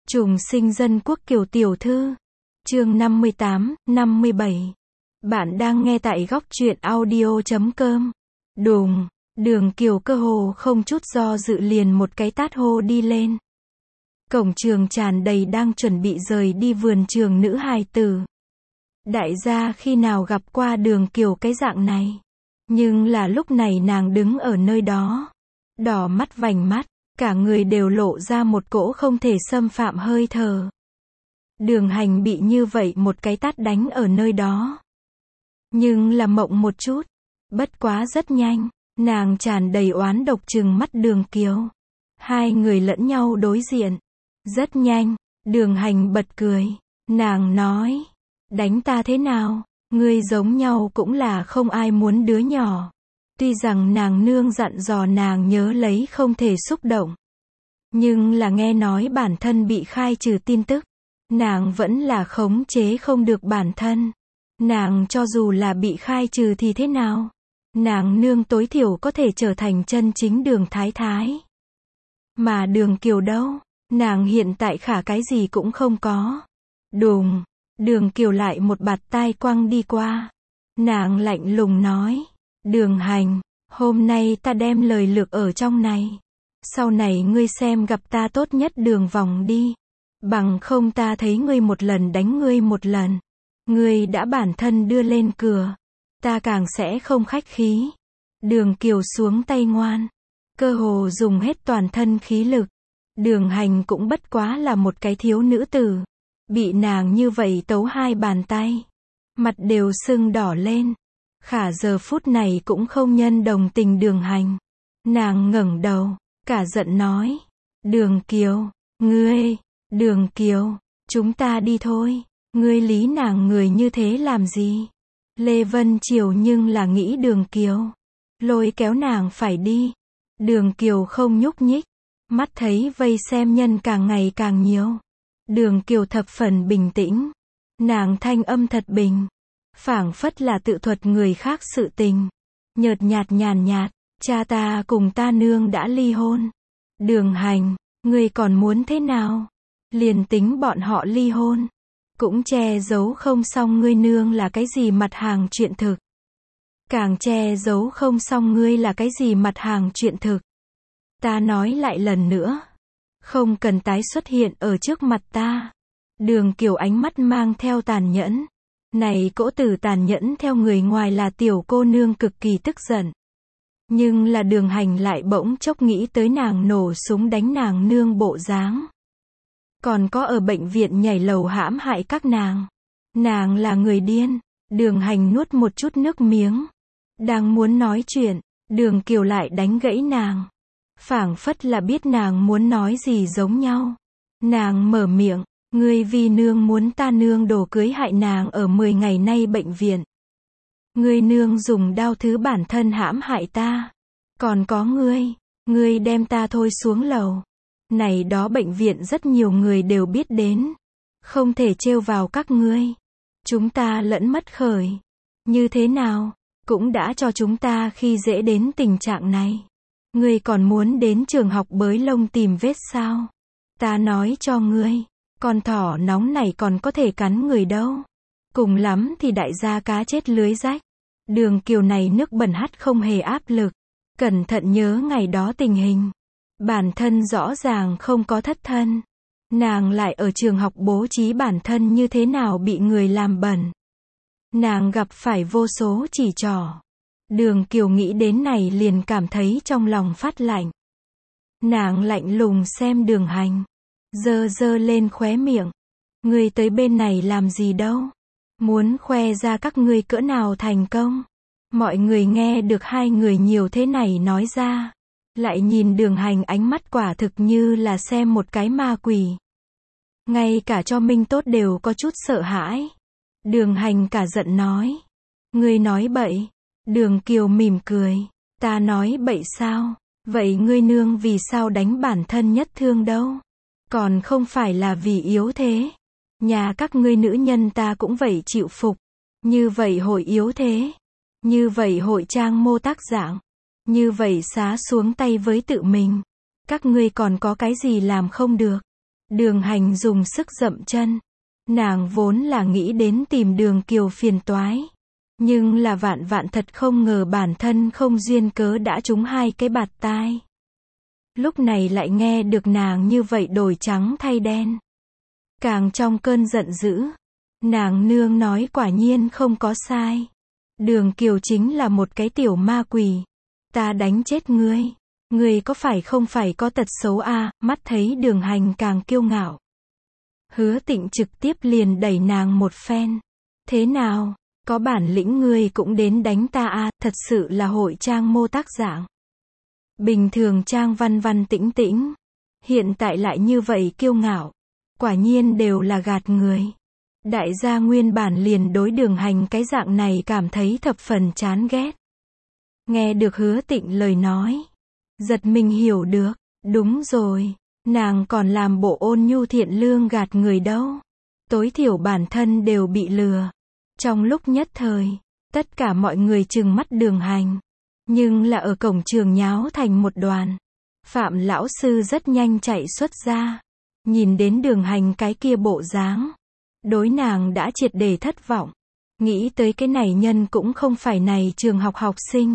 Trùng sinh dân quốc Kiều tiểu thư. Chương 58, 57. Bạn đang nghe tại góc truyện audio.com. Đùng, Đường Kiều cơ hồ không chút do dự liền một cái tát hô đi lên. Cổng trường tràn đầy đang chuẩn bị rời đi vườn trường nữ hài tử. Đại gia khi nào gặp qua Đường Kiều cái dạng này. Nhưng là lúc này nàng đứng ở nơi đó. Đỏ mắt vành mắt, cả người đều lộ ra một cỗ không thể xâm phạm hơi thở. Đường Hành bị như vậy một cái tát đánh ở nơi đó. Nhưng là mộng một chút. Bất quá rất nhanh, nàng tràn đầy oán độc trừng mắt Đường Kiều. Hai người lẫn nhau đối diện. Rất nhanh, Đường Hành bật cười. Nàng nói, đánh ta thế nào, ngươi giống nhau cũng là không ai muốn đứa nhỏ. Tuy rằng nàng nương dặn dò nàng nhớ lấy không thể xúc động. Nhưng là nghe nói bản thân bị khai trừ tin tức. Nàng vẫn là khống chế không được bản thân. Nàng cho dù là bị khai trừ thì thế nào? Nàng nương tối thiểu có thể trở thành chân chính Đường thái thái. Mà Đường Kiều đâu? Nàng hiện tại khả cái gì cũng không có. Đùng, Đường Kiều lại một bạt tai quăng đi qua. Nàng lạnh lùng nói. Đường Hành, hôm nay ta đem lời lược ở trong này. Sau này ngươi xem gặp ta tốt nhất đường vòng đi. Bằng không ta thấy ngươi một lần đánh ngươi một lần. Ngươi đã bản thân đưa lên cửa. Ta càng sẽ không khách khí. Đường Kiều xuống tay ngoan. Cơ hồ dùng hết toàn thân khí lực. Đường Hành cũng bất quá là một cái thiếu nữ tử. Bị nàng như vậy tấu hai bàn tay. Mặt đều sưng đỏ lên. Khả giờ phút này cũng không nhân đồng tình Đường Hành. Nàng ngẩng đầu, cả giận nói. Đường Kiều, ngươi, Đường Kiều, chúng ta đi thôi. Ngươi lý nàng người như thế làm gì? Lê Vân Triều nhưng là nghĩ Đường Kiều. Lôi kéo nàng phải đi. Đường Kiều không nhúc nhích. Mắt thấy vây xem nhân càng ngày càng nhiều. Đường Kiều thập phần bình tĩnh. Nàng thanh âm thật bình. Phảng phất là tự thuật người khác sự tình. Nhợt nhạt nhàn nhạt. Cha ta cùng ta nương đã ly hôn. Đường Hành, ngươi còn muốn thế nào? Liền tính bọn họ ly hôn. Cũng che giấu không xong ngươi nương là cái gì mặt hàng chuyện thực. Càng che giấu không xong ngươi là cái gì mặt hàng chuyện thực. Ta nói lại lần nữa. Không cần tái xuất hiện ở trước mặt ta. Đường Kiều ánh mắt mang theo tàn nhẫn. Này cỗ tử tàn nhẫn theo người ngoài là tiểu cô nương cực kỳ tức giận. Nhưng là Đường Hành lại bỗng chốc nghĩ tới nàng nổ súng đánh nàng nương bộ dáng. Còn có ở bệnh viện nhảy lầu hãm hại các nàng. Nàng là người điên. Đường Hành nuốt một chút nước miếng. Đang muốn nói chuyện, Đường Kiều lại đánh gãy nàng. Phảng phất là biết nàng muốn nói gì giống nhau. Nàng mở miệng, ngươi vì nương muốn ta nương đổ cưới hại nàng ở 10 ngày nay bệnh viện. Ngươi nương dùng đao thứ bản thân hãm hại ta. Còn có ngươi đem ta thôi xuống lầu. Này đó bệnh viện rất nhiều người đều biết đến. Không thể trêu vào các ngươi. Chúng ta lẫn mất khởi. Như thế nào, cũng đã cho chúng ta khi dễ đến tình trạng này. Ngươi còn muốn đến trường học bới lông tìm vết sao? Ta nói cho ngươi, con thỏ nóng này còn có thể cắn người đâu. Cùng lắm thì đại gia cá chết lưới rách. Đường Kiều này nước bẩn hắt không hề áp lực. Cẩn thận nhớ ngày đó tình hình. Bản thân rõ ràng không có thất thân. Nàng lại ở trường học bố trí bản thân như thế nào bị người làm bẩn. Nàng gặp phải vô số chỉ trỏ. Đường Kiều nghĩ đến này liền cảm thấy trong lòng phát lạnh. Nàng lạnh lùng xem Đường Hành. Giơ lên khóe miệng. Ngươi tới bên này làm gì đâu? Muốn khoe ra các ngươi cỡ nào thành công? Mọi người nghe được hai người nhiều thế này nói ra. Lại nhìn Đường Hành ánh mắt quả thực như là xem một cái ma quỷ. Ngay cả cho Minh Tốt đều có chút sợ hãi. Đường Hành cả giận nói. Ngươi nói bậy. Đường Kiều mỉm cười. Ta nói bậy sao? Vậy ngươi nương vì sao đánh bản thân nhất thương đâu? Còn không phải là vì yếu thế. Nhà các ngươi nữ nhân ta cũng vậy chịu phục. Như vậy hội yếu thế. Như vậy hội trang mô tác dạng. Như vậy xá xuống tay với tự mình. Các ngươi còn có cái gì làm không được? Đường Hành dùng sức dậm chân. Nàng vốn là nghĩ đến tìm Đường Kiều phiền toái. Nhưng là vạn vạn thật không ngờ bản thân không duyên cớ đã trúng hai cái bạt tai. Lúc này lại nghe được nàng như vậy đổi trắng thay đen. Càng trong cơn giận dữ, nàng nương nói quả nhiên không có sai. Đường Kiều chính là một cái tiểu ma quỷ. Ta đánh chết ngươi. Ngươi có phải không phải có tật xấu à? Mắt thấy Đường Hành càng kiêu ngạo. Hứa Tịnh trực tiếp liền đẩy nàng một phen. Thế nào? Có bản lĩnh ngươi cũng đến đánh ta à? Thật sự là hội trang mô tác dạng. Bình thường trang văn văn tĩnh tĩnh. Hiện tại lại như vậy kiêu ngạo. Quả nhiên đều là gạt người. Đại gia nguyên bản liền đối Đường Hành cái dạng này cảm thấy thập phần chán ghét. Nghe được Hứa Tịnh lời nói. Giật mình hiểu được. Đúng rồi. Nàng còn làm bộ ôn nhu thiện lương gạt người đâu. Tối thiểu bản thân đều bị lừa. Trong lúc nhất thời, tất cả mọi người trừng mắt Đường Hành. Nhưng là ở cổng trường nháo thành một đoàn. Phạm lão sư rất nhanh chạy xuất ra. Nhìn đến Đường Hành cái kia bộ dáng. Đối nàng đã triệt để thất vọng. Nghĩ tới cái này nhân cũng không phải này trường học học sinh.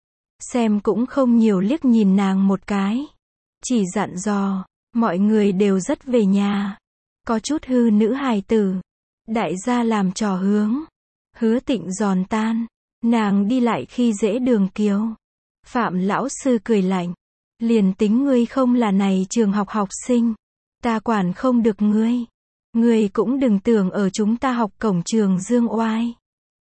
Xem cũng không nhiều liếc nhìn nàng một cái. Chỉ dặn dò, mọi người đều rất về nhà. Có chút hư nữ hài tử. Đại gia làm trò hướng. Hứa Tịnh giòn tan. Nàng đi lại khi dễ Đường Kiều. Phạm lão sư cười lạnh. Liền tính ngươi không là này trường học học sinh. Ta quản không được ngươi. Ngươi cũng đừng tưởng ở chúng ta học cổng trường dương oai.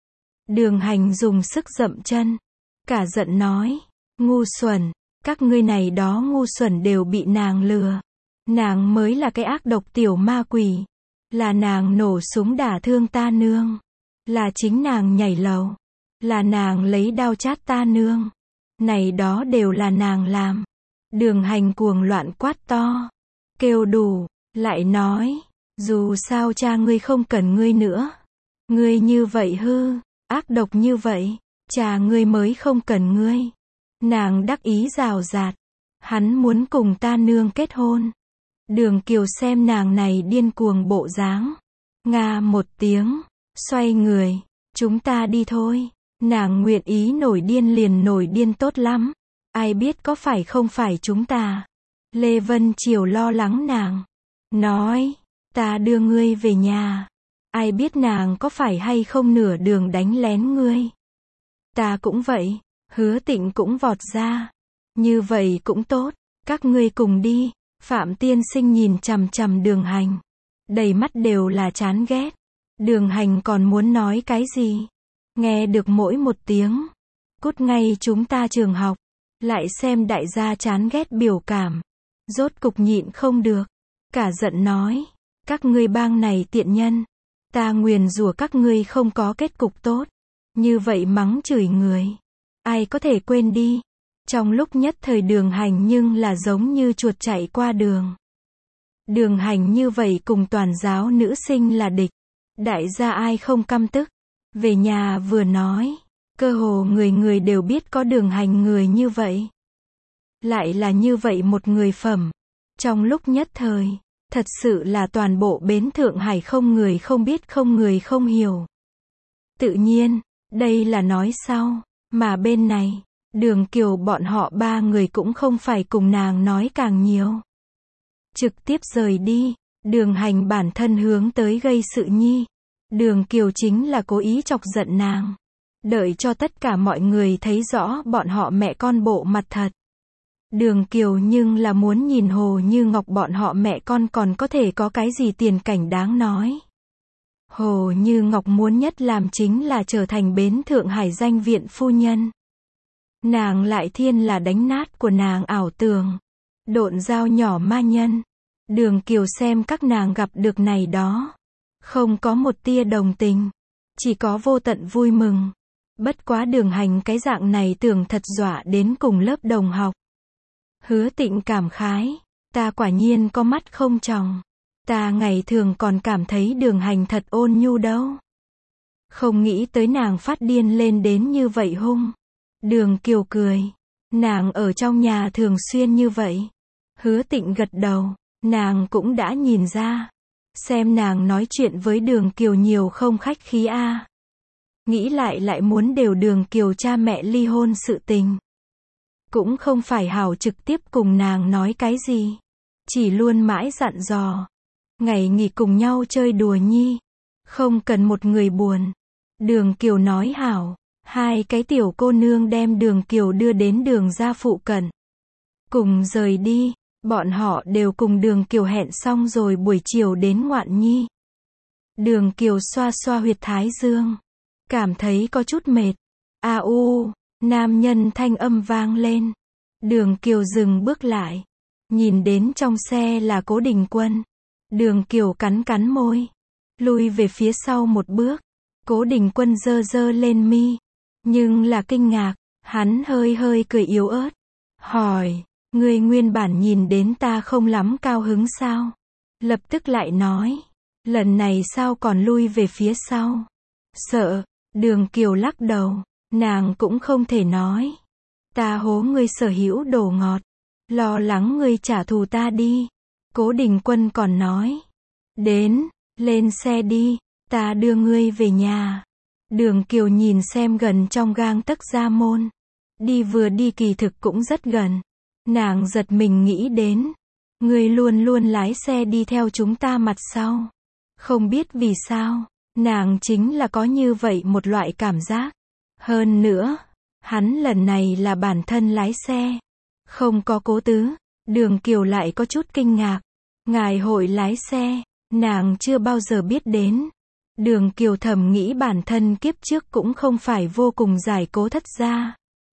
Đường Hành dùng sức dậm chân. Cả giận nói. Ngu xuẩn. Các ngươi này đó ngu xuẩn đều bị nàng lừa. Nàng mới là cái ác độc tiểu ma quỷ. Là nàng nổ súng đả thương ta nương. Là chính nàng nhảy lầu. Là nàng lấy đao chát ta nương. Này đó đều là nàng làm. Đường Hành cuồng loạn quát to. Kêu đủ. Lại nói. Dù sao cha ngươi không cần ngươi nữa. Ngươi như vậy hư. Ác độc như vậy. Cha ngươi mới không cần ngươi. Nàng đắc ý rào rạt. Hắn muốn cùng ta nương kết hôn. Đường Kiều xem nàng này điên cuồng bộ dáng. Nga một tiếng. Xoay người. Chúng ta đi thôi. Nàng nguyện ý nổi điên liền nổi điên tốt lắm. Ai biết có phải không phải chúng ta. Lê Vân Triều lo lắng nàng. Nói. Ta đưa ngươi về nhà. Ai biết nàng có phải hay không nửa đường đánh lén ngươi. Ta cũng vậy. Hứa Tịnh cũng vọt ra. Như vậy cũng tốt. Các ngươi cùng đi. Phạm tiên sinh nhìn chằm chằm Đường Hành. Đầy mắt đều là chán ghét. Đường Hành còn muốn nói cái gì. Nghe được mỗi một tiếng. Cút ngay chúng ta trường học. Lại xem đại gia chán ghét biểu cảm. Rốt cục nhịn không được. Cả giận nói. Các ngươi bang này tiện nhân. Ta nguyền rủa các ngươi không có kết cục tốt. Như vậy mắng chửi người. Ai có thể quên đi. Trong lúc nhất thời Đường Hành nhưng là giống như chuột chạy qua đường. Đường Hành như vậy cùng toàn giáo nữ sinh là địch. Đại gia ai không căm tức. Về nhà vừa nói. Cơ hồ người người đều biết có Đường Hành người như vậy. Lại là như vậy một người phẩm. Trong lúc nhất thời. Thật sự là toàn bộ bến Thượng Hải không người không biết không người không hiểu. Tự nhiên. Đây là nói sau. Mà bên này. Đường Kiều bọn họ ba người cũng không phải cùng nàng nói càng nhiều. Trực tiếp rời đi. Đường Hành bản thân hướng tới gây sự nhi. Đường Kiều chính là cố ý chọc giận nàng. Đợi cho tất cả mọi người thấy rõ bọn họ mẹ con bộ mặt thật. Đường Kiều nhưng là muốn nhìn Hồ Như Ngọc bọn họ mẹ con còn có thể có cái gì tiền cảnh đáng nói. Hồ Như Ngọc muốn nhất làm chính là trở thành bến Thượng Hải danh viện phu nhân. Nàng lại thiên là đánh nát của nàng ảo tưởng. Độn dao nhỏ ma nhân. Đường Kiều xem các nàng gặp được này đó. Không có một tia đồng tình. Chỉ có vô tận vui mừng. Bất quá Đường Hành cái dạng này tưởng thật dọa đến cùng lớp đồng học. Hứa Tịnh cảm khái. Ta quả nhiên có mắt không tròng. Ta ngày thường còn cảm thấy Đường Hành thật ôn nhu đâu. Không nghĩ tới nàng phát điên lên đến như vậy hung. Đường Kiều cười. Nàng ở trong nhà thường xuyên như vậy. Hứa Tịnh gật đầu. Nàng cũng đã nhìn ra. Xem nàng nói chuyện với Đường Kiều nhiều không khách khí a. Nghĩ lại muốn đều Đường Kiều cha mẹ ly hôn sự tình. Cũng không phải Hảo trực tiếp cùng nàng nói cái gì. Chỉ luôn mãi dặn dò. Ngày nghỉ cùng nhau chơi đùa nhi. Không cần một người buồn. Đường Kiều nói Hảo. Hai cái tiểu cô nương đem Đường Kiều đưa đến đường ra phụ cận. Cùng rời đi. Bọn họ đều cùng Đường Kiều hẹn xong rồi buổi chiều đến ngoạn nhi. Đường Kiều xoa xoa huyệt thái dương. Cảm thấy có chút mệt. Nam nhân thanh âm vang lên. Đường Kiều dừng bước lại. Nhìn đến trong xe là Cố Đình Quân. Đường Kiều cắn môi. Lui về phía sau một bước. Cố Đình Quân giơ lên mi. Nhưng là kinh ngạc. Hắn hơi cười yếu ớt. Hỏi. Ngươi nguyên bản nhìn đến ta không lắm cao hứng sao? Lập tức lại nói. Lần này sao còn lui về phía sau? Sợ. Đường Kiều lắc đầu. Nàng cũng không thể nói. Ta hố ngươi sở hữu đồ ngọt. Lo lắng ngươi trả thù ta đi. Cố Đình Quân còn nói. Đến, lên xe đi, ta đưa ngươi về nhà. Đường Kiều nhìn xem gần trong gang tấc ra môn. Đi vừa đi kỳ thực cũng rất gần. Nàng giật mình nghĩ đến. Ngươi luôn lái xe đi theo chúng ta mặt sau. Không biết vì sao, nàng chính là có như vậy một loại cảm giác. Hơn nữa, hắn lần này là bản thân lái xe. Không có Cố Tứ. Đường Kiều lại có chút kinh ngạc. Ngài hội lái xe, nàng chưa bao giờ biết đến. Đường Kiều thầm nghĩ bản thân kiếp trước cũng không phải vô cùng giải Cố thất gia.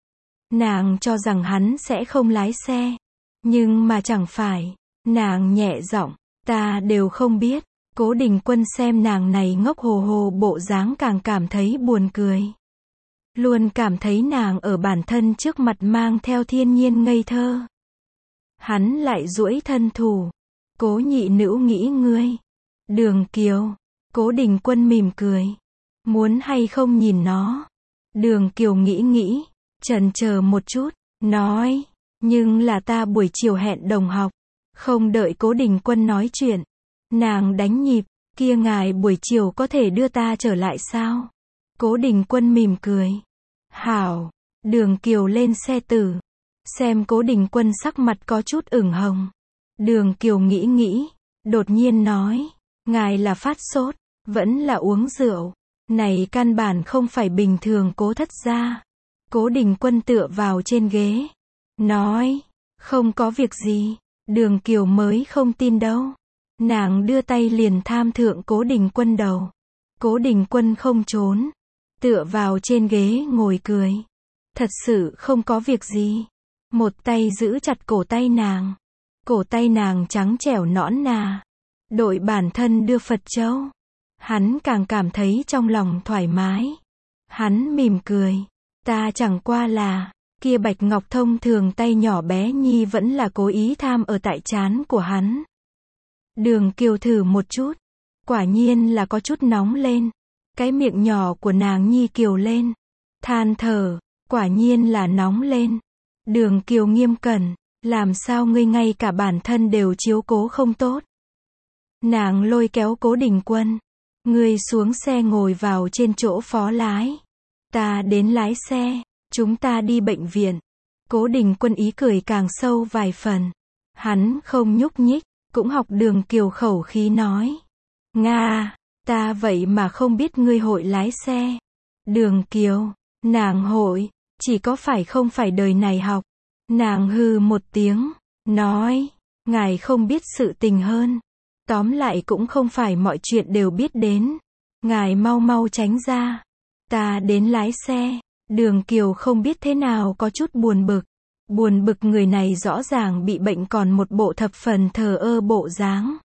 Nàng cho rằng hắn sẽ không lái xe. Nhưng mà chẳng phải. Nàng nhẹ giọng, ta đều không biết. Cố Đình Quân xem nàng này ngốc hồ bộ dáng càng cảm thấy buồn cười. Luôn cảm thấy nàng ở bản thân trước mặt mang theo thiên nhiên ngây thơ. Hắn lại duỗi thân thủ. Cố nhị nữ nghĩ ngươi. Đường Kiều. Cố Đình Quân mỉm cười. Muốn hay không nhìn nó? Đường Kiều nghĩ. Chần chờ một chút. Nói. Nhưng là ta buổi chiều hẹn đồng học. Không đợi Cố Đình Quân nói chuyện. Nàng đánh nhịp. Kia ngài buổi chiều có thể đưa ta trở lại sao? Cố Đình Quân mỉm cười. Hảo. Đường Kiều lên xe tử. Xem Cố Đình Quân sắc mặt có chút ửng hồng. Đường Kiều nghĩ. Đột nhiên nói. Ngài là phát sốt. Vẫn là uống rượu. Này căn bản không phải bình thường Cố thất gia. Cố Đình Quân tựa vào trên ghế. Nói. Không có việc gì. Đường Kiều mới không tin đâu. Nàng đưa tay liền tham thượng Cố Đình Quân đầu. Cố Đình Quân không trốn. Tựa vào trên ghế ngồi cười. Thật sự không có việc gì. Một tay giữ chặt cổ tay nàng. Cổ tay nàng trắng trẻo nõn nà. Đội bản thân đưa Phật châu. Hắn càng cảm thấy trong lòng thoải mái. Hắn mỉm cười. Ta chẳng qua là, kia bạch ngọc thông thường tay nhỏ bé nhi vẫn là cố ý tham ở tại trán của hắn. Đường Kiều thử một chút. Quả nhiên là có chút nóng lên. Cái miệng nhỏ của nàng nhi kiều lên. Than thở. Quả nhiên là nóng lên. Đường Kiều nghiêm cẩn. Làm sao ngươi ngay cả bản thân đều chiếu cố không tốt? Nàng lôi kéo Cố Đình Quân. Ngươi xuống xe ngồi vào trên chỗ phó lái. Ta đến lái xe. Chúng ta đi bệnh viện. Cố Đình Quân ý cười càng sâu vài phần. Hắn không nhúc nhích. Cũng học Đường Kiều khẩu khí nói. Nga, ta vậy mà không biết ngươi hội lái xe. Đường Kiều, nàng hội, chỉ có phải không phải đời này học. Nàng hừ một tiếng, nói, ngài không biết sự tình hơn. Tóm lại cũng không phải mọi chuyện đều biết đến. Ngài mau tránh ra. Ta đến lái xe. Đường Kiều không biết thế nào có chút buồn bực. Buồn bực người này rõ ràng bị bệnh còn một bộ thập phần thờ ơ bộ dáng.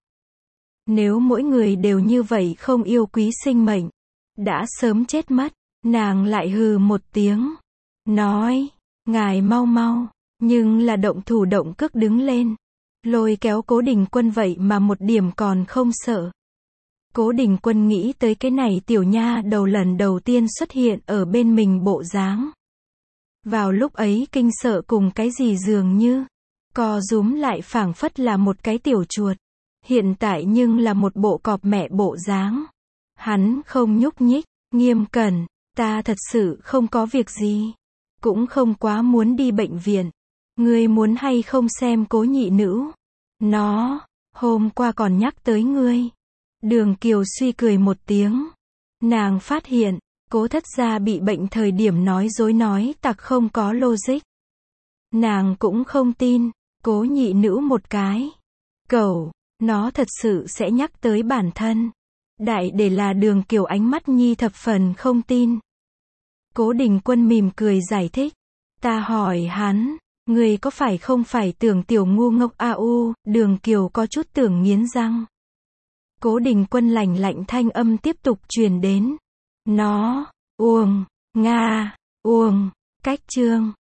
Nếu mỗi người đều như vậy không yêu quý sinh mệnh, đã sớm chết mất. Nàng lại hừ một tiếng. Nói, ngài mau. Nhưng là động thủ động cước đứng lên. Lôi kéo Cố Đình Quân vậy mà một điểm còn không sợ. Cố Đình Quân nghĩ tới cái này tiểu nha đầu lần đầu tiên xuất hiện ở bên mình bộ dáng. Vào lúc ấy kinh sợ cùng cái gì dường như. co rúm lại phảng phất là một cái tiểu chuột. Hiện tại nhưng là một bộ cọp mẹ bộ dáng. Hắn không nhúc nhích, nghiêm cẩn, ta thật sự không có việc gì. Cũng không quá muốn đi bệnh viện. Ngươi muốn hay không xem Cố nhị nữ? Nó, hôm qua còn nhắc tới ngươi. Đường Kiều suy cười một tiếng. Nàng phát hiện, Cố thất gia bị bệnh thời điểm nói dối nói tặc không có logic. Nàng cũng không tin, Cố nhị nữ một cái. Cẩu, nó thật sự sẽ nhắc tới bản thân. Đại để là Đường Kiều ánh mắt nhi thập phần không tin. Cố Đình Quân mỉm cười giải thích. Ta hỏi hắn, người có phải không phải tưởng tiểu ngu ngốc Đường Kiều có chút tưởng nghiến răng. Cố Đình Quân lạnh lạnh thanh âm tiếp tục truyền đến. Nó, uồng, nga, uồng, cách chương.